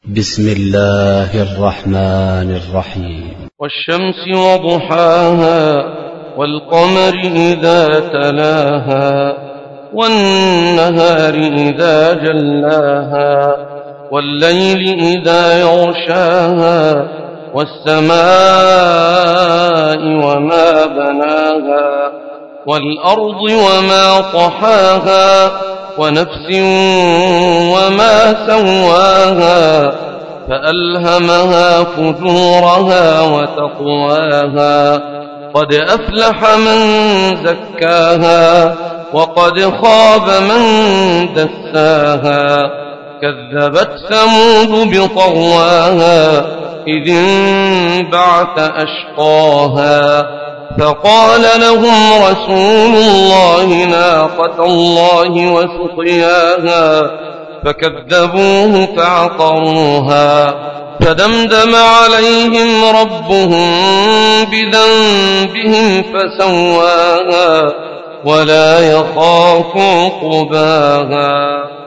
بسم الله الرحمن الرحيم. والشمس وضحاها والقمر إذا تلاها والنهار إذا جلاها والليل إذا يغشاها والسماء وما بناها والأرض وما طحاها ونفس وما سواها فألهمها فجورها وتقواها قد أفلح من زكاها وقد خاب من دساها كذبت ثمود بطغواها إذ انبعث أشقاها فقال لهم رسول الله ناقة الله وسقياها فكذبوه فعقروها فدمدم عليهم ربهم بذنبهم فسواها ولا يخاف عقباها.